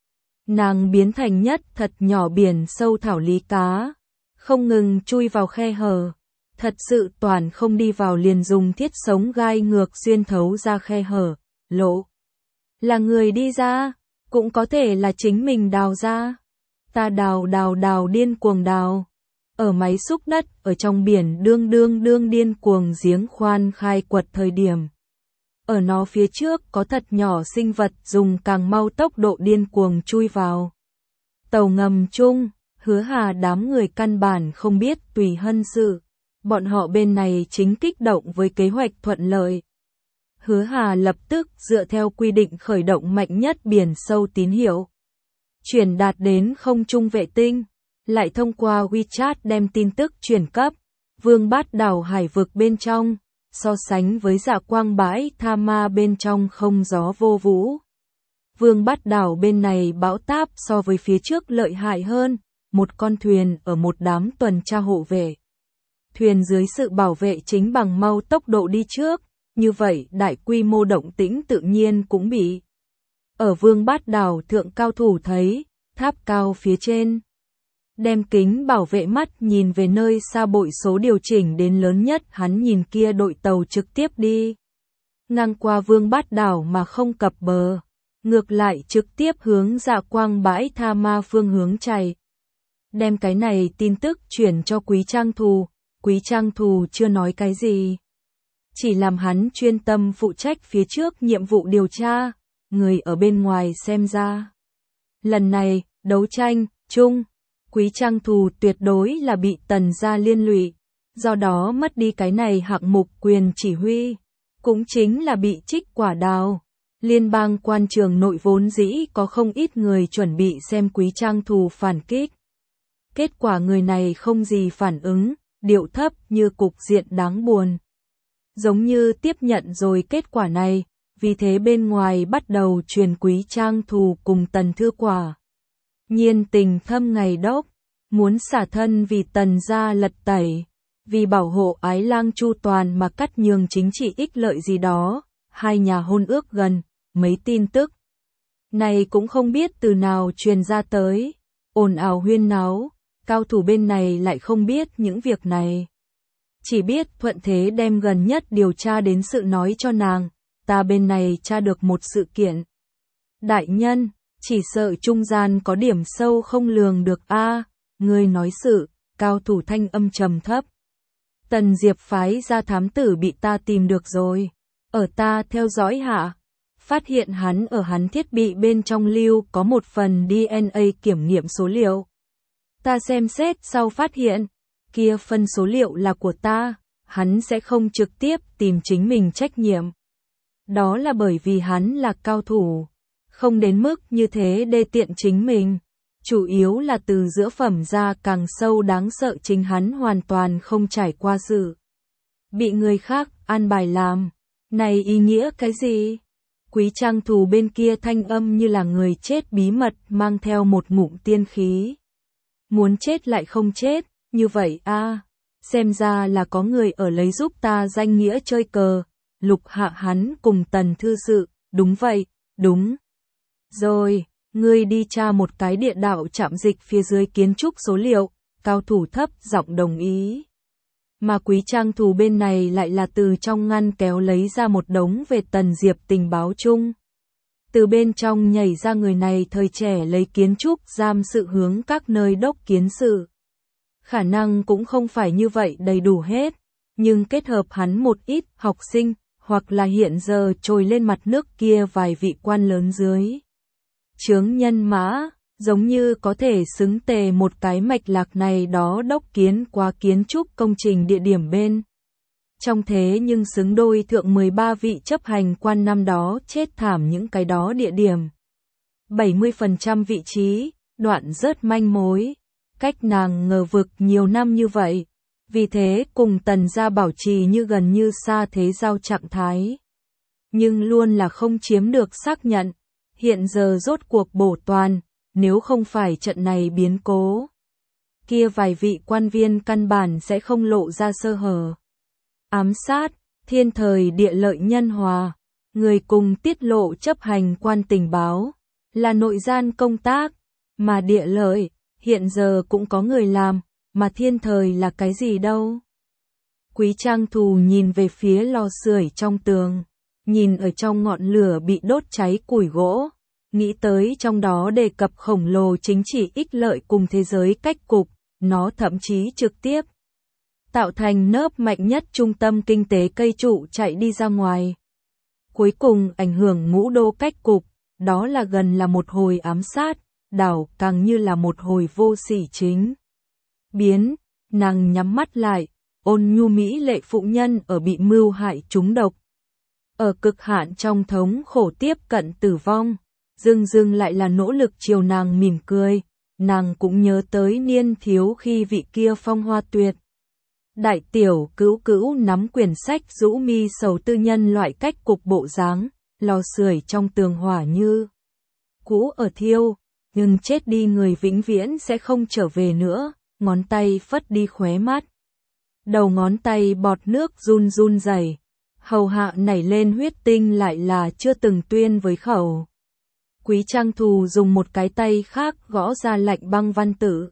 Nàng biến thành nhất thật nhỏ biển sâu thảo lý cá, không ngừng chui vào khe hở. Thật sự toàn không đi vào liền dùng thiết sống gai ngược xuyên thấu ra khe hở, lộ. Là người đi ra, cũng có thể là chính mình đào ra. Ta đào điên cuồng đào. Ở máy xúc đất, ở trong biển đương điên cuồng giếng khoan khai quật thời điểm. Ở nó phía trước có thật nhỏ sinh vật dùng càng mau tốc độ điên cuồng chui vào. Tàu ngầm chung, Hứa Hà đám người căn bản không biết Tùy Hân sự. Bọn họ bên này chính kích động với kế hoạch thuận lợi. Hứa Hà lập tức dựa theo quy định khởi động mạnh nhất biển sâu tín hiệu. Truyền đạt đến không trung vệ tinh, lại thông qua WeChat đem tin tức truyền cấp. Vương Bát đảo hải vực bên trong, so sánh với dạ quang bãi tha ma bên trong không gió vô vũ. Vương Bát đảo bên này bão táp so với phía trước lợi hại hơn, một con thuyền ở một đám tuần tra hộ vệ. Thuyền dưới sự bảo vệ chính bằng mau tốc độ đi trước, như vậy đại quy mô động tĩnh tự nhiên cũng bị. Ở Vương Bát đảo thượng cao thủ thấy, tháp cao phía trên. Đem kính bảo vệ mắt nhìn về nơi xa bội số điều chỉnh đến lớn nhất, hắn nhìn kia đội tàu trực tiếp đi ngang qua Vương Bát đảo mà không cập bờ, ngược lại trực tiếp hướng Dạ Quang bãi Tha Ma phương hướng chạy. Đem cái này tin tức chuyển cho Quý Trang Thù, Quý Trang Thù chưa nói cái gì, chỉ làm hắn chuyên tâm phụ trách phía trước nhiệm vụ điều tra, người ở bên ngoài xem ra. Lần này, đấu tranh chung, Quý Trang Thù tuyệt đối là bị Tần gia liên lụy, do đó mất đi cái này hạng mục quyền chỉ huy, cũng chính là bị trích quả đào. Liên bang quan trường nội vốn dĩ có không ít người chuẩn bị xem Quý Trang Thù phản kích. Kết quả người này không gì phản ứng, điệu thấp như cục diện đáng buồn. Giống như tiếp nhận rồi kết quả này, vì thế bên ngoài bắt đầu truyền Quý Trang Thù cùng Tần Thư Quả. Nhiên tình thâm ngày đốc, muốn xả thân vì Tần gia lật tẩy, vì bảo hộ ái lang chu toàn mà cắt nhường chính trị ích lợi gì đó, hai nhà hôn ước gần, mấy tin tức này cũng không biết từ nào truyền ra tới, ồn ào huyên náo, cao thủ bên này lại không biết những việc này. Chỉ biết thuận thế đem gần nhất điều tra đến sự nói cho nàng, ta bên này tra được một sự kiện. Đại nhân, chỉ sợ trung gian có điểm sâu không lường được a. Ngươi nói sự, cao thủ thanh âm trầm thấp. Tần Diệp phái ra thám tử bị ta tìm được rồi, ở ta theo dõi hạ, phát hiện hắn ở hắn thiết bị bên trong lưu có một phần DNA kiểm nghiệm số liệu. Ta xem xét sau phát hiện, kia phân số liệu là của ta, hắn sẽ không trực tiếp tìm chính mình trách nhiệm. Đó là bởi vì hắn là cao thủ, không đến mức như thế đê tiện chính mình. Chủ yếu là từ giữa phẩm ra càng sâu đáng sợ, chính hắn hoàn toàn không trải qua sự bị người khác an bài làm. Này ý nghĩa cái gì? Quý Trang Thù bên kia thanh âm như là người chết bí mật mang theo một ngụm tiên khí. Muốn chết lại không chết, như vậy a, xem ra là có người ở lấy giúp ta danh nghĩa chơi cờ, lục hạ hắn cùng Tần thư sự, đúng vậy, đúng. Rồi, ngươi đi tra một cái địa đạo trạm dịch phía dưới kiến trúc số liệu, cao thủ thấp giọng đồng ý. Mà Quý Trang Thù bên này lại là từ trong ngăn kéo lấy ra một đống về Tần Diệp tình báo chung. Từ bên trong nhảy ra người này thời trẻ lấy kiến trúc giam sự hướng các nơi đốc kiến sự. Khả năng cũng không phải như vậy đầy đủ hết, nhưng kết hợp hắn một ít học sinh, hoặc là hiện giờ trồi lên mặt nước kia vài vị quan lớn dưới chướng nhân mã, giống như có thể xứng tề một cái mạch lạc này đó đốc kiến qua kiến trúc công trình địa điểm bên. Trong thế nhưng xứng đôi thượng 13 vị chấp hành quan năm đó chết thảm những cái đó địa điểm. 70% vị trí, đoạn rớt manh mối, cách nàng ngờ vực nhiều năm như vậy, vì thế cùng Tần gia bảo trì như gần như xa thế giao trạng thái. Nhưng luôn là không chiếm được xác nhận, hiện giờ rốt cuộc bổ toàn, nếu không phải trận này biến cố. Kia vài vị quan viên căn bản sẽ không lộ ra sơ hở. Ám sát, thiên thời địa lợi nhân hòa, người cùng tiết lộ chấp hành quan tình báo, là nội gian công tác, mà địa lợi, hiện giờ cũng có người làm, mà thiên thời là cái gì đâu. Quý Trang Thù nhìn về phía lò sưởi trong tường, nhìn ở trong ngọn lửa bị đốt cháy củi gỗ, nghĩ tới trong đó đề cập khổng lồ chính trị ích lợi cùng thế giới cách cục, nó thậm chí trực tiếp tạo thành nớp mạnh nhất trung tâm kinh tế cây trụ chạy đi ra ngoài. Cuối cùng ảnh hưởng ngũ đô cách cục, đó là gần là một hồi ám sát, đảo càng như là một hồi vô sỉ chính. Biến, nàng nhắm mắt lại, ôn nhu mỹ lệ phụ nhân ở bị mưu hại trúng độc. Ở cực hạn trong thống khổ tiếp cận tử vong, dưng lại là nỗ lực chiều nàng mỉm cười, nàng cũng nhớ tới niên thiếu khi vị kia phong hoa tuyệt. Đại tiểu cữu nắm quyển sách rũ mi sầu tư nhân loại cách cục bộ dáng, lò sưởi trong tường hỏa như cũ ở thiêu, nhưng chết đi người vĩnh viễn sẽ không trở về nữa, ngón tay phất đi khóe mắt. Đầu ngón tay bọt nước run rẩy, hầu hạ nảy lên huyết tinh lại là chưa từng tuyên với khẩu. Quý Trang Thù dùng một cái tay khác gõ ra lệnh băng văn tử.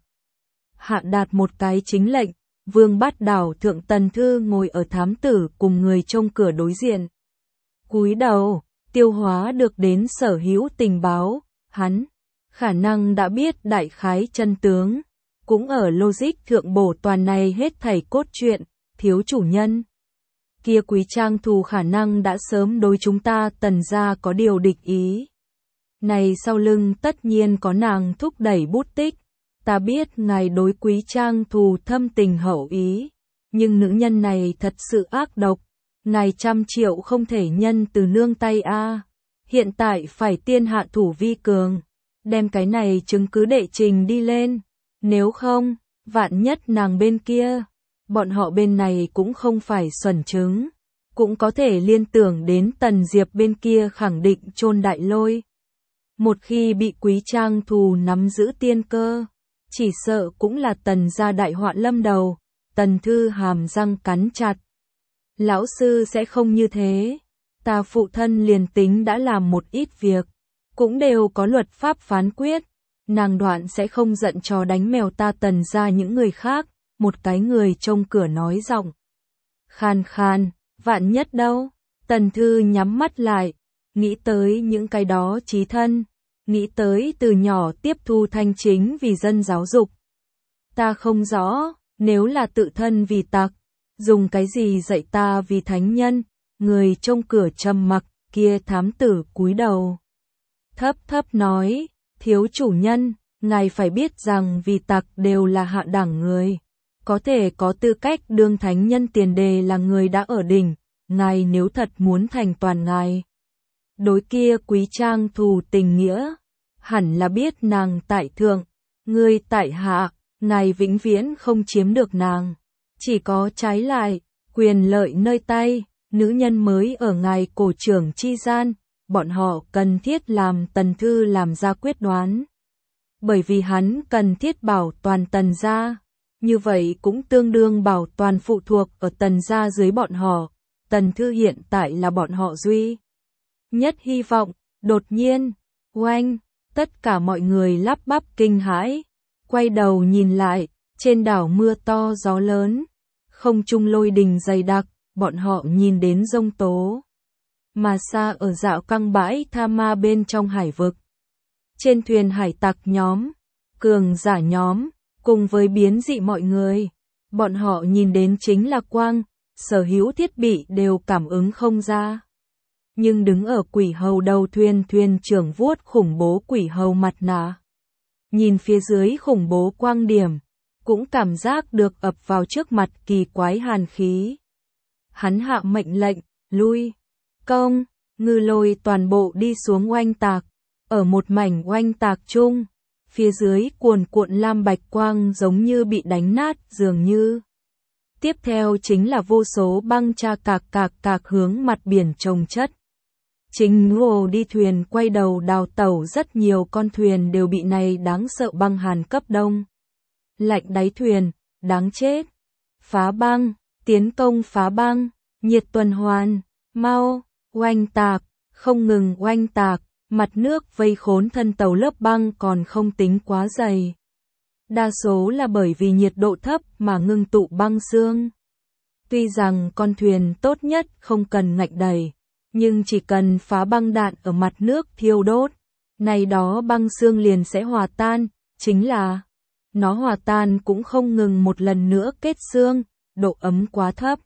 Hạ đạt một cái chính lệnh, Vương Bát Đảo Thượng Tần Thư ngồi ở thám tử cùng người trông cửa đối diện. Cúi đầu, tiêu hóa được đến sở hữu tình báo, hắn khả năng đã biết đại khái chân tướng, cũng ở logic thượng bổ toàn này hết thảy cốt truyện, thiếu chủ nhân. Kia Quý Trang Thù khả năng đã sớm đối chúng ta Tần gia có điều địch ý. Này sau lưng tất nhiên có nàng thúc đẩy bút tích. Ta biết ngài đối Quý Trang Thù thâm tình hậu ý, nhưng nữ nhân này thật sự ác độc, ngài 100 triệu không thể nhân từ nương tay a. Hiện tại phải tiên hạ thủ vi cường, đem cái này chứng cứ đệ trình đi lên, nếu không, vạn nhất nàng bên kia, bọn họ bên này cũng không phải xuẩn chứng, cũng có thể liên tưởng đến Tần Diệp bên kia khẳng định chôn đại lôi. Một khi bị Quý Trang Thù nắm giữ tiên cơ, chỉ sợ cũng là Tần gia đại họa lâm đầu. Tần Thư hàm răng cắn chặt. Lão sư sẽ không như thế. Ta phụ thân liền tính đã làm một ít việc, cũng đều có luật pháp phán quyết. Nàng Đoạn sẽ không giận chó đánh mèo ta Tần gia những người khác. Một cái người trông cửa nói giọng khan khan, vạn nhất đâu. Tần Thư nhắm mắt lại, nghĩ tới những cái đó chí thân, nghĩ tới từ nhỏ tiếp thu thanh chính vì dân giáo dục. Ta không rõ, nếu là tự thân vì tặc, dùng cái gì dạy ta vì thánh nhân. Người trông cửa trầm mặc, kia thám tử cúi đầu. Thấp thấp nói, thiếu chủ nhân, ngài phải biết rằng vì tặc đều là hạ đẳng người. Có thể có tư cách đương thánh nhân tiền đề là người đã ở đỉnh, ngài nếu thật muốn thành toàn ngài. Đối kia Quý Trang Thù tình nghĩa, hẳn là biết nàng tại thượng, ngươi tại hạ, ngài vĩnh viễn không chiếm được nàng. Chỉ có trái lại, quyền lợi nơi tay, nữ nhân mới ở ngài cổ trưởng chi gian, bọn họ cần thiết làm Tần Thư làm ra quyết đoán. Bởi vì hắn cần thiết bảo toàn Tần gia, như vậy cũng tương đương bảo toàn phụ thuộc ở Tần gia dưới bọn họ. Tần Thư hiện tại là bọn họ duy nhất hy vọng. Đột nhiên, oanh, tất cả mọi người lắp bắp kinh hãi, quay đầu nhìn lại, trên đảo mưa to gió lớn, không trung lôi đình dày đặc, bọn họ nhìn đến giông tố. Mà xa ở dạo căng bãi Tha Ma bên trong hải vực. Trên thuyền hải tặc nhóm, cường giả nhóm, cùng với biến dị mọi người, bọn họ nhìn đến chính là quang, sở hữu thiết bị đều cảm ứng không ra. Nhưng đứng ở quỷ hầu đầu thuyền, thuyền trưởng vuốt khủng bố quỷ hầu mặt nạ. Nhìn phía dưới khủng bố quang điểm, cũng cảm giác được ập vào trước mặt kỳ quái hàn khí. Hắn hạ mệnh lệnh, lui, công, ngư lôi toàn bộ đi xuống oanh tạc. Ở một mảnh oanh tạc chung, phía dưới cuồn cuộn lam bạch quang giống như bị đánh nát dường như. Tiếp theo chính là vô số băng cha cạc hướng mặt biển chồng chất. Chính ngô đi thuyền quay đầu đào tẩu, rất nhiều con thuyền đều bị này đáng sợ băng hàn cấp đông. Lạnh đáy thuyền, đáng chết. Phá băng, tiến công phá băng, nhiệt tuần hoàn, mau, oanh tạc, không ngừng oanh tạc, mặt nước vây khốn thân tàu lớp băng còn không tính quá dày. Đa số là bởi vì nhiệt độ thấp mà ngưng tụ băng xương. Tuy rằng con thuyền tốt nhất không cần ngạnh đầy, nhưng chỉ cần phá băng đạn ở mặt nước thiêu đốt, này đó băng xương liền sẽ hòa tan, chính là nó hòa tan cũng không ngừng một lần nữa kết xương, độ ấm quá thấp.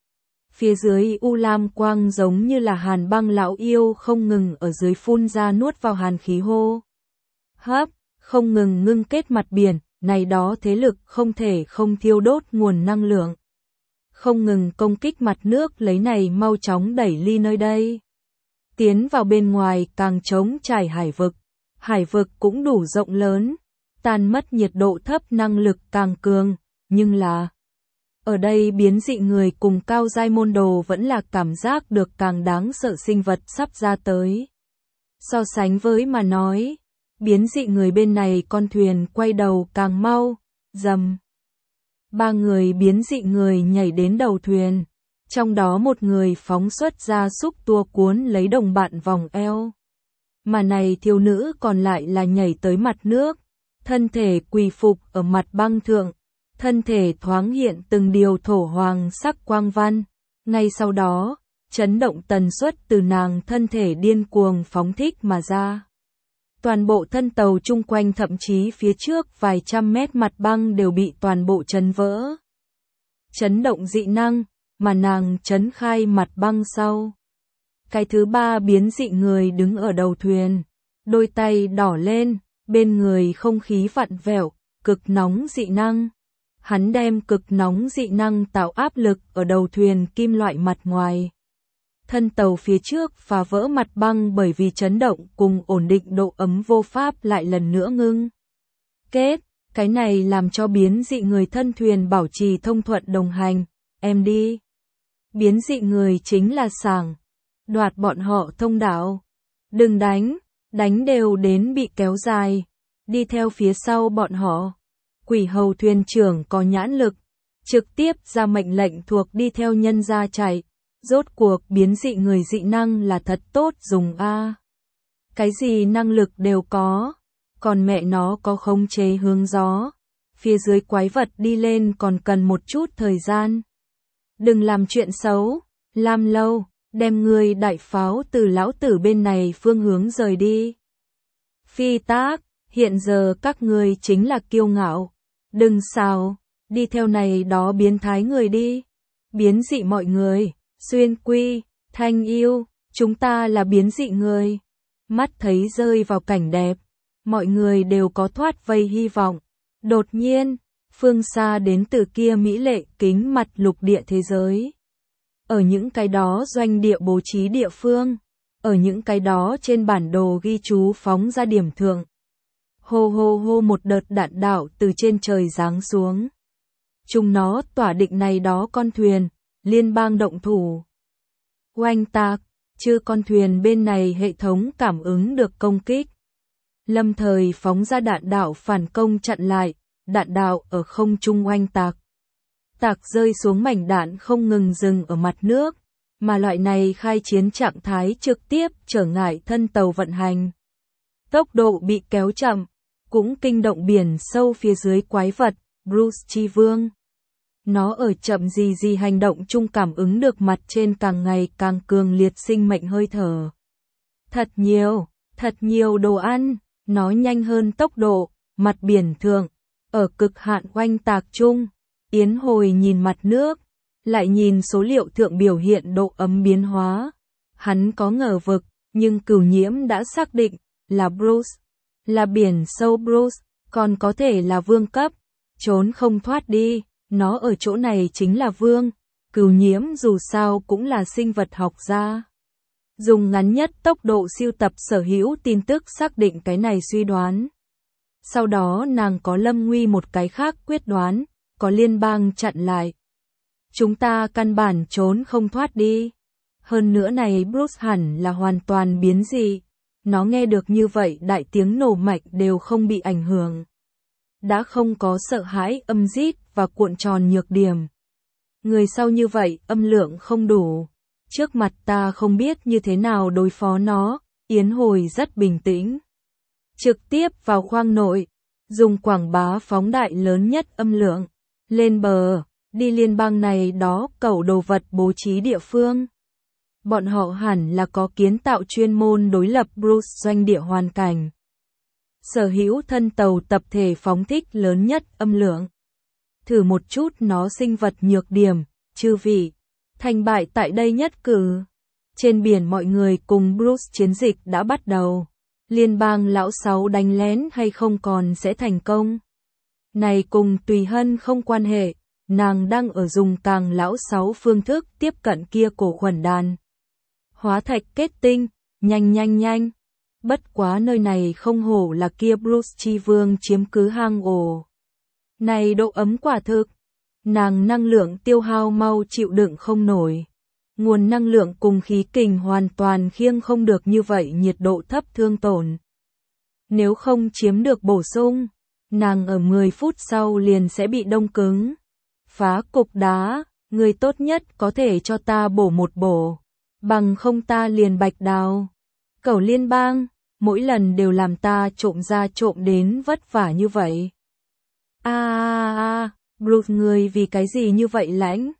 Phía dưới u lam quang giống như là hàn băng lão yêu không ngừng ở dưới phun ra nuốt vào hàn khí hô hấp, không ngừng ngưng kết mặt biển, này đó thế lực không thể không thiêu đốt nguồn năng lượng. Không ngừng công kích mặt nước lấy này mau chóng đẩy ly nơi đây. Tiến vào bên ngoài càng trống trải hải vực cũng đủ rộng lớn, tan mất nhiệt độ thấp năng lực càng cường, nhưng là ở đây biến dị người cùng cao giai môn đồ vẫn là cảm giác được càng đáng sợ sinh vật sắp ra tới. So sánh với mà nói, biến dị người bên này con thuyền quay đầu càng mau, dầm. 3 người biến dị người nhảy đến đầu thuyền, trong đó một người phóng xuất ra xúc tua cuốn lấy đồng bạn vòng eo. Mà này thiếu nữ còn lại là nhảy tới mặt nước, thân thể quỳ phục ở mặt băng thượng, thân thể thoáng hiện từng điều thổ hoàng sắc quang văn. Ngay sau đó, chấn động tần suất từ nàng thân thể điên cuồng phóng thích mà ra. Toàn bộ thân tàu chung quanh thậm chí phía trước vài trăm mét mặt băng đều bị toàn bộ chấn vỡ. Chấn động dị năng, mà nàng chấn khai mặt băng sau. Cái thứ ba biến dị người đứng ở đầu thuyền, đôi tay đỏ lên, bên người không khí vặn vẹo, cực nóng dị năng. Hắn đem cực nóng dị năng tạo áp lực ở đầu thuyền kim loại mặt ngoài. Thân tàu phía trước phá vỡ mặt băng bởi vì chấn động cùng ổn định độ ấm vô pháp lại lần nữa ngưng kết. Cái này làm cho biến dị người thân thuyền bảo trì thông thuận đồng hành. Em đi. Biến dị người chính là sảng. Đoạt bọn họ thông đạo. Đừng đánh, đánh đều đến bị kéo dài. Đi theo phía sau bọn họ. Quỷ hầu thuyền trưởng có nhãn lực. Trực tiếp ra mệnh lệnh thuộc đi theo nhân ra chạy. Rốt cuộc biến dị người dị năng là thật tốt dùng a. Cái gì năng lực đều có. Còn mẹ nó có khống chế hướng gió. Phía dưới quái vật đi lên còn cần một chút thời gian. Đừng làm chuyện xấu. Làm lâu, đem người đại pháo từ lão tử bên này phương hướng rời đi. Phi tác, hiện giờ các ngươi chính là kiêu ngạo. Đừng xào, đi theo này đó biến thái người đi. Biến dị mọi người, xuyên quy, thanh yêu, chúng ta là biến dị người. Mắt thấy rơi vào cảnh đẹp, mọi người đều có thoát vây hy vọng. Đột nhiên, phương xa đến từ kia mỹ lệ kính mặt lục địa thế giới. Ở những cái đó doanh địa bố trí địa phương, ở những cái đó trên bản đồ ghi chú phóng ra điểm thượng. Hô hô hô một đợt đạn đạo từ trên trời giáng xuống. Chúng nó tỏa định này đó con thuyền, liên bang động thủ. Oanh tạc, chứ con thuyền bên này hệ thống cảm ứng được công kích. Lâm thời phóng ra đạn đạo phản công chặn lại, đạn đạo ở không trung oanh tạc. Tạc rơi xuống mảnh đạn không ngừng dừng ở mặt nước, mà loại này khai chiến trạng thái trực tiếp trở ngại thân tàu vận hành. Tốc độ bị kéo chậm, cũng kinh động biển sâu phía dưới quái vật, Bruce Chi Vương. Nó ở chậm gì hành động chung cảm ứng được mặt trên càng ngày càng cường liệt sinh mệnh hơi thở. Thật nhiều đồ ăn, nó nhanh hơn tốc độ, mặt biển thượng, ở cực hạn oanh tạc chung. Yến Hồi nhìn mặt nước, lại nhìn số liệu thượng biểu hiện độ ấm biến hóa. Hắn có ngờ vực, nhưng Cửu Nhiễm đã xác định, là Bruce, là biển sâu Bruce, còn có thể là vương cấp, trốn không thoát đi, nó ở chỗ này chính là vương. Cửu Nhiễm dù sao cũng là sinh vật học gia. Dùng ngắn nhất tốc độ siêu tập sở hữu tin tức xác định cái này suy đoán. Sau đó nàng có Lâm Nguy một cái khác quyết đoán, có liên bang chặn lại. Chúng ta căn bản trốn không thoát đi. Hơn nữa này Bruce hẳn là hoàn toàn biến dị. Nó nghe được như vậy đại tiếng nổ mạnh đều không bị ảnh hưởng. Đã không có sợ hãi âm rít và cuộn tròn nhược điểm. Người sau như vậy âm lượng không đủ. Trước mặt ta không biết như thế nào đối phó nó, Yến Hồi rất bình tĩnh. Trực tiếp vào khoang nội, dùng quảng bá phóng đại lớn nhất âm lượng. Lên bờ, đi liên bang này đó cẩu đồ vật bố trí địa phương. Bọn họ hẳn là có kiến tạo chuyên môn đối lập Bruce doanh địa hoàn cảnh. Sở hữu thân tàu tập thể phóng thích lớn nhất âm lượng. Thử một chút nó sinh vật nhược điểm, chư vị. Thành bại tại đây nhất cử. Trên biển mọi người cùng Bruce chiến dịch đã bắt đầu. Liên bang lão sáu đánh lén hay không còn sẽ thành công. Này cùng Tùy Hân không quan hệ, nàng đang ở dùng càng lão sáu phương thức tiếp cận kia cổ khuẩn đàn. Hóa thạch kết tinh, nhanh. Bất quá nơi này không hổ là kia Bruce Chi Vương chiếm cứ hang ổ. Này độ ấm quả thực, nàng năng lượng tiêu hao mau chịu đựng không nổi. Nguồn năng lượng cùng khí kình hoàn toàn khiêng không được như vậy nhiệt độ thấp thương tổn. Nếu không chiếm được bổ sung, nàng ở 10 phút sau liền sẽ bị đông cứng. Phá cục đá, người tốt nhất có thể cho ta bổ một bổ. Bằng không ta liền bạch đào. Cẩu liên bang, mỗi lần đều làm ta trộm ra trộm đến vất vả như vậy. Bruce người vì cái gì như vậy lãnh?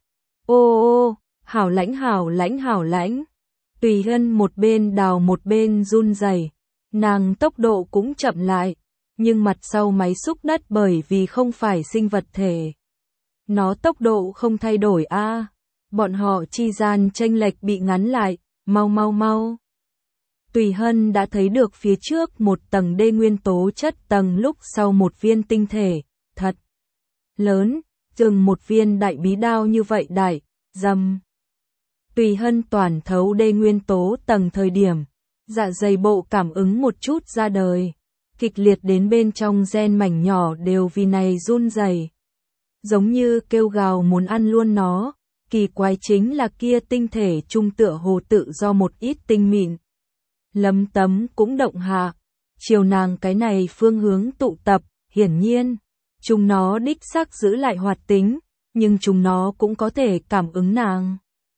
Ô, hảo lãnh hảo lãnh hảo lãnh. Tùy Hân một bên đào một bên run rẩy, nàng tốc độ cũng chậm lại, nhưng mặt sau máy xúc đất bởi vì không phải sinh vật thể. Nó tốc độ không thay đổi bọn họ chi gian chênh lệch bị ngắn lại, mau. Tùy Hân đã thấy được phía trước một tầng đê nguyên tố chất tầng lúc sau một viên tinh thể, thật lớn, chừng một viên đại bí đao như vậy đại, dầm. Tùy Hân toàn thấu đê nguyên tố tầng thời điểm, dạ dày bộ cảm ứng một chút ra đời, kịch liệt đến bên trong gen mảnh nhỏ đều vì này run rẩy, giống như kêu gào muốn ăn luôn nó. Kỳ quái chính là kia tinh thể trung tựa hồ tự do một ít tinh mịn. Lấm tấm cũng động hạ, chiều nàng cái này phương hướng tụ tập, hiển nhiên, chúng nó đích xác giữ lại hoạt tính, nhưng chúng nó cũng có thể cảm ứng nàng.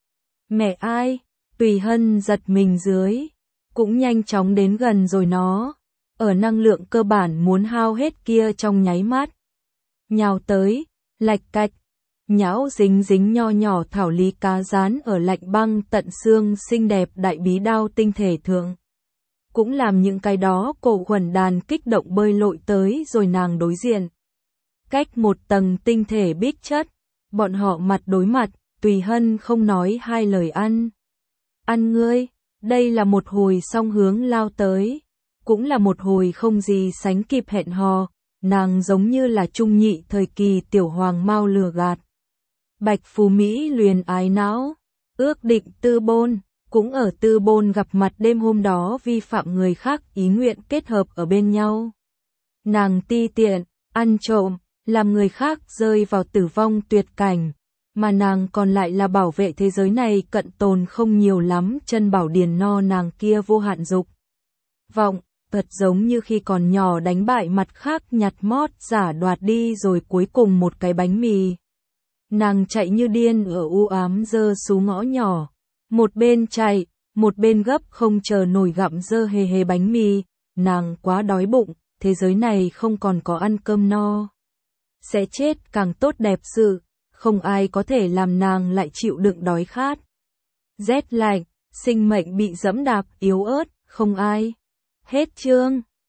Mẹ ai? Tùy Hân giật mình dưới, cũng nhanh chóng đến gần rồi nó, ở năng lượng cơ bản muốn hao hết kia trong nháy mắt. Nhào tới, lạch cạch. Nhão dính dính nho nhỏ thảo lý cá rán ở lạnh băng tận xương xinh đẹp đại bí đao tinh thể thượng. Cũng làm những cái đó cổ khuẩn đàn kích động bơi lội tới rồi nàng đối diện. Cách một tầng tinh thể bích chất, bọn họ mặt đối mặt, Tùy Hân không nói hai lời ăn. Ăn ngươi, đây là một hồi song hướng lao tới, cũng là một hồi không gì sánh kịp hẹn hò, nàng giống như là trung nhị thời kỳ tiểu hoàng mao lừa gạt. Bạch Phú Mỹ luyến ái não, ước định Tư Bôn, cũng ở Tư Bôn gặp mặt đêm hôm đó vi phạm người khác ý nguyện kết hợp ở bên nhau. Nàng ti tiện, ăn trộm, làm người khác rơi vào tử vong tuyệt cảnh, mà nàng còn lại là bảo vệ thế giới này cận tồn không nhiều lắm chân bảo điền no nàng kia vô hạn dục vọng, thật giống như khi còn nhỏ đánh bại mặt khác nhặt mót giả đoạt đi rồi cuối cùng một cái bánh mì. Nàng chạy như điên ở u ám dơ sú ngõ nhỏ, một bên chạy, một bên gấp không chờ nổi gặm dơ hề hề bánh mì, nàng quá đói bụng, thế giới này không còn có ăn cơm no. Sẽ chết càng tốt đẹp sự, không ai có thể làm nàng lại chịu đựng đói khát. Rét lạnh, sinh mệnh bị dẫm đạp, yếu ớt, không ai. Hết chương.